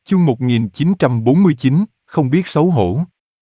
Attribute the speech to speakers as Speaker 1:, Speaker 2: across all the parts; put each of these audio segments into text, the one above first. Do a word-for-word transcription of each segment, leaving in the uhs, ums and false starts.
Speaker 1: Chương một nghìn chín trăm bốn mươi chín, không biết xấu hổ.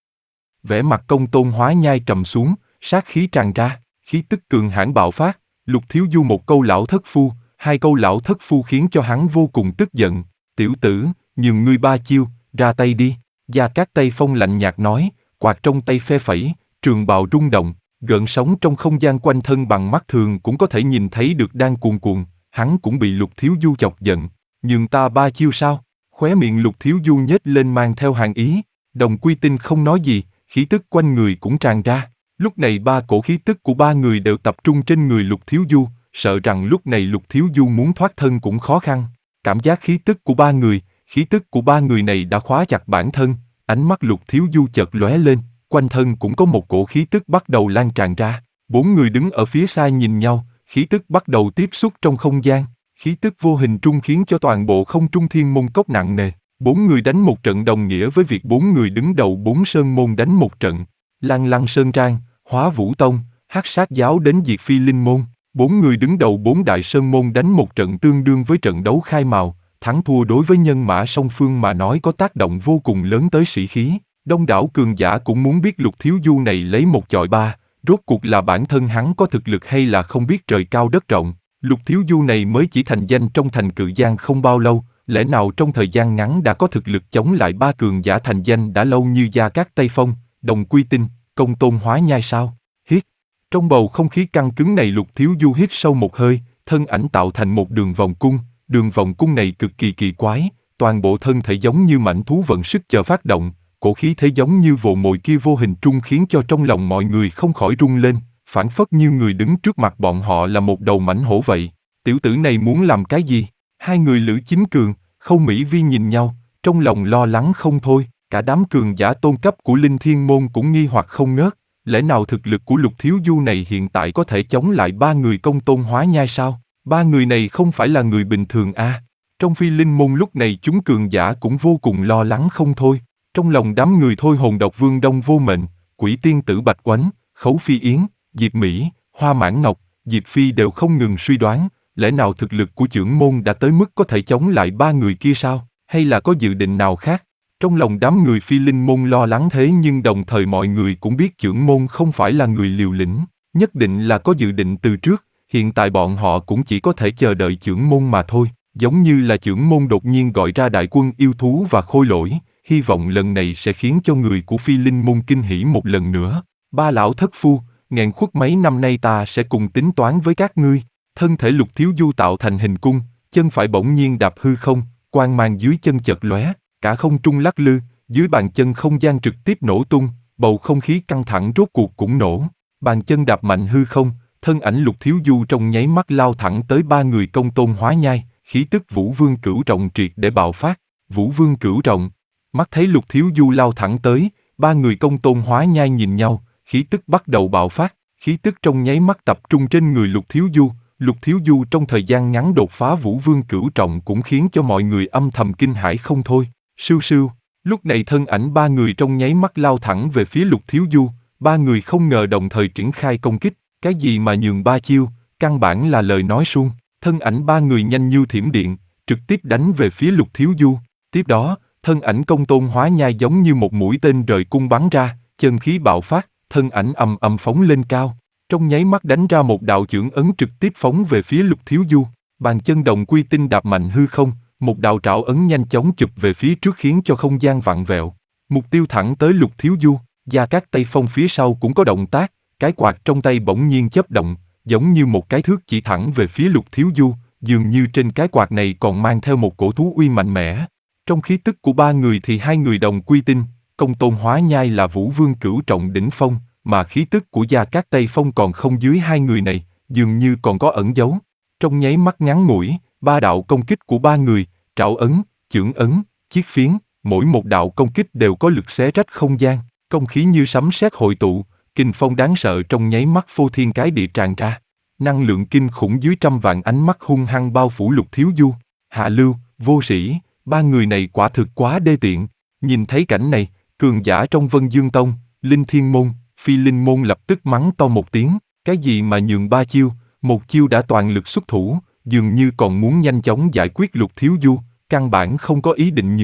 Speaker 1: Vẻ mặt Công Tôn Hóa Nhai trầm xuống, sát khí tràn ra, khí tức cường hãn bạo phát. Lục Thiếu Du một câu lão thất phu, hai câu lão thất phu khiến cho hắn vô cùng tức giận. Tiểu tử, nhường ngươi ba chiêu, ra tay đi. Gia Cát Tây Phong lạnh nhạt nói, quạt trong tay phe phẩy, trường bào rung động, gợn sóng trong không gian quanh thân bằng mắt thường cũng có thể nhìn thấy được đang cuồn cuộn. Hắn cũng bị Lục Thiếu Du chọc giận. Nhường ta ba chiêu sao? Khóe miệng Lục Thiếu Du nhếch lên mang theo hàn ý. Đồng Quy Tinh không nói gì, khí tức quanh người cũng tràn ra. Lúc này ba cổ khí tức của ba người đều tập trung trên người Lục Thiếu Du, sợ rằng lúc này Lục Thiếu Du muốn thoát thân cũng khó khăn. Cảm giác khí tức của ba người, khí tức của ba người này đã khóa chặt bản thân. Ánh mắt Lục Thiếu Du chợt lóe lên, quanh thân cũng có một cổ khí tức bắt đầu lan tràn ra. Bốn người đứng ở phía xa nhìn nhau, khí tức bắt đầu tiếp xúc trong không gian. Khí tức vô hình trung khiến cho toàn bộ không trung thiên môn cốc nặng nề. Bốn người đánh một trận đồng nghĩa với việc bốn người đứng đầu bốn sơn môn đánh một trận. Lăng Lăng Sơn Trang, Hóa Vũ Tông, Hắc Sát Giáo đến diệt Phi Linh Môn. Bốn người đứng đầu bốn đại sơn môn đánh một trận tương đương với trận đấu khai mào. Thắng thua đối với nhân mã song phương mà nói có tác động vô cùng lớn tới sĩ khí. Đông đảo cường giả cũng muốn biết Lục Thiếu Du này lấy một chọi ba, rốt cuộc là bản thân hắn có thực lực hay là không biết trời cao đất rộng. Lục Thiếu Du này mới chỉ thành danh trong thành Cự Giang không bao lâu, lẽ nào trong thời gian ngắn đã có thực lực chống lại ba cường giả thành danh đã lâu như Gia Cát Tây Phong, Đồng Quy Tinh, Công Tôn Hóa Nhai sao? Hít. Trong bầu không khí căng cứng này Lục Thiếu Du hít sâu một hơi, thân ảnh tạo thành một đường vòng cung, đường vòng cung này cực kỳ kỳ quái, toàn bộ thân thể giống như mãnh thú vận sức chờ phát động, cổ khí thế giống như vồ mồi kia vô hình trung khiến cho trong lòng mọi người không khỏi rung lên. Phản phất như người đứng trước mặt bọn họ là một đầu mãnh hổ vậy. Tiểu tử này muốn làm cái gì? Hai người Lữ Chính Cường, Khâu Mỹ Vi nhìn nhau, trong lòng lo lắng không thôi. Cả đám cường giả tôn cấp của Linh Thiên Môn cũng nghi hoặc không ngớt. Lẽ nào thực lực của Lục Thiếu Du này hiện tại có thể chống lại ba người Công Tôn Hóa Nhai sao? Ba người này không phải là người bình thường à? Trong Phi Linh Môn lúc này chúng cường giả cũng vô cùng lo lắng không thôi. Trong lòng đám người thôi hồn độc Vương Đông Vô Mệnh, Quỷ Tiên Tử Bạch Oánh, Khấu Phi Yến, Diệp Mỹ, Hoa Mãn Ngọc, Diệp Phi đều không ngừng suy đoán, lẽ nào thực lực của chưởng môn đã tới mức có thể chống lại ba người kia sao, hay là có dự định nào khác? Trong lòng đám người Phi Linh Môn lo lắng thế nhưng đồng thời mọi người cũng biết chưởng môn không phải là người liều lĩnh, nhất định là có dự định từ trước, hiện tại bọn họ cũng chỉ có thể chờ đợi chưởng môn mà thôi, giống như là chưởng môn đột nhiên gọi ra đại quân yêu thú và khôi lỗi, hy vọng lần này sẽ khiến cho người của Phi Linh Môn kinh hỉ một lần nữa. Ba lão thất phu, nghẹn khuất mấy năm nay ta sẽ cùng tính toán với các ngươi. Thân thể Lục Thiếu Du tạo thành hình cung, chân phải bỗng nhiên đạp hư không, quang mang dưới chân chợt lóe, cả không trung lắc lư, dưới bàn chân không gian trực tiếp nổ tung, bầu không khí căng thẳng rốt cuộc cũng nổ. Bàn chân đạp mạnh hư không, thân ảnh Lục Thiếu Du trong nháy mắt lao thẳng tới ba người Công Tôn Hóa Nhai, khí tức Vũ Vương Cửu Trọng triệt để bạo phát. Vũ Vương Cửu Trọng, mắt thấy Lục Thiếu Du lao thẳng tới, ba người Công Tôn Hóa Nhai nhìn nhau. Khí tức bắt đầu bạo phát, khí tức trong nháy mắt tập trung trên người Lục Thiếu Du. Lục Thiếu Du trong thời gian ngắn đột phá Vũ Vương Cửu Trọng cũng khiến cho mọi người âm thầm kinh hãi không thôi. Sưu sưu, lúc này thân ảnh ba người trong nháy mắt lao thẳng về phía Lục Thiếu Du. Ba người không ngờ đồng thời triển khai công kích, cái gì mà nhường ba chiêu, căn bản là lời nói suông. Thân ảnh ba người nhanh như thiểm điện, trực tiếp đánh về phía Lục Thiếu Du. Tiếp đó, thân ảnh Công Tôn Hóa Nhai giống như một mũi tên rời cung bắn ra, chân khí bạo phát. Thân ảnh ầm ầm phóng lên cao, trong nháy mắt đánh ra một đạo chưởng ấn trực tiếp phóng về phía Lục Thiếu Du. Bàn chân Đồng Quy Tinh đạp mạnh hư không, một đạo trảo ấn nhanh chóng chụp về phía trước khiến cho không gian vặn vẹo. Mục tiêu thẳng tới Lục Thiếu Du. Gia Cát Tây Phong phía sau cũng có động tác, cái quạt trong tay bỗng nhiên chớp động, giống như một cái thước chỉ thẳng về phía Lục Thiếu Du, dường như trên cái quạt này còn mang theo một cổ thú uy mạnh mẽ. Trong khí tức của ba người thì hai người Đồng Quy Tinh, Công Tôn Hóa Nhai là Vũ Vương Cửu Trọng đỉnh phong, mà khí tức của Gia Cát Tây Phong còn không dưới hai người này, dường như còn có ẩn giấu. Trong nháy mắt ngắn ngủi, ba đạo công kích của ba người, trảo ấn, chưởng ấn, chiết phiến, mỗi một đạo công kích đều có lực xé rách không gian, công khí như sấm sét hội tụ, kình phong đáng sợ trong nháy mắt phô thiên cái địa tràn ra. Năng lượng kinh khủng dưới trăm vạn ánh mắt hung hăng bao phủ Lục Thiếu Du. Hạ Lưu, Vô Sĩ, ba người này quả thực quá đê tiện. Nhìn thấy cảnh này, cường giả trong Vân Dương Tông, Linh Thiên Môn, Phi Linh Môn lập tức mắng to một tiếng, cái gì mà nhường ba chiêu, một chiêu đã toàn lực xuất thủ, dường như còn muốn nhanh chóng giải quyết Lục Thiếu Du, căn bản không có ý định nhường.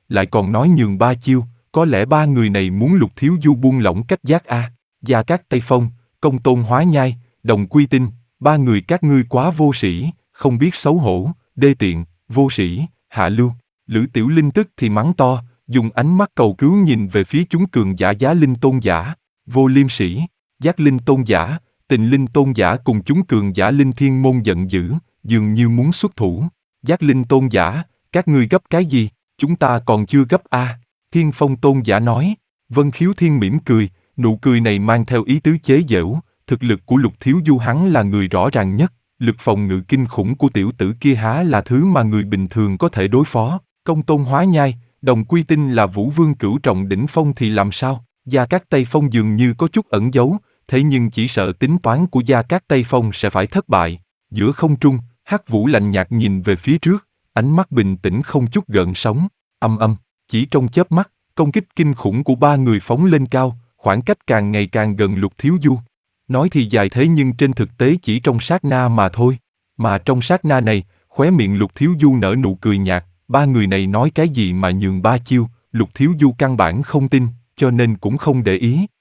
Speaker 1: lại còn nói nhường ba chiêu, có lẽ ba người này muốn Lục Thiếu Du buông lỏng cách giác a. Gia Cát Tây Phong, Công Tôn Hóa Nhai, Đồng Quy Tinh, ba người các ngươi quá vô sĩ, không biết xấu hổ, đê tiện, vô sĩ, hạ lưu. Lữ Tiểu Linh tức thì mắng to, dùng ánh mắt cầu cứu nhìn về phía chúng cường giả Giá Linh Tôn giả, Vô Liêm Sĩ, Giác Linh Tôn giả, Tình Linh Tôn giả cùng chúng cường giả Linh Thiên Môn giận dữ, dường như muốn xuất thủ. Giác Linh Tôn giả, các ngươi gấp cái gì, chúng ta còn chưa gấp a. À. Thiên Phong Tôn giả nói. Vân Khiếu Thiên mỉm cười, nụ cười này mang theo ý tứ chế giễu, thực lực của Lục Thiếu Du hắn là người rõ ràng nhất, lực phòng ngự kinh khủng của tiểu tử kia há là thứ mà người bình thường có thể đối phó. Công Tôn Hóa Nhai, Đồng Quy Tinh là Vũ Vương cửu trọng đỉnh phong thì làm sao? Gia Cát Tây Phong dường như có chút ẩn giấu, thế nhưng chỉ sợ tính toán của Gia Cát Tây Phong sẽ phải thất bại. Giữa không trung, Hắc Vũ lạnh nhạt nhìn về phía trước, ánh mắt bình tĩnh không chút gợn sóng. Âm âm, chỉ trong chớp mắt, công kích kinh khủng của ba người phóng lên cao, khoảng cách càng ngày càng gần Lục Thiếu Du. Nói thì dài thế nhưng trên thực tế chỉ trong sát na mà thôi. Mà trong sát na này, khóe miệng Lục Thiếu Du nở nụ cười nhạt, ba người này nói cái gì mà nhường ba chiêu, Lục Thiếu Du căn bản không tin, cho nên cũng không để ý.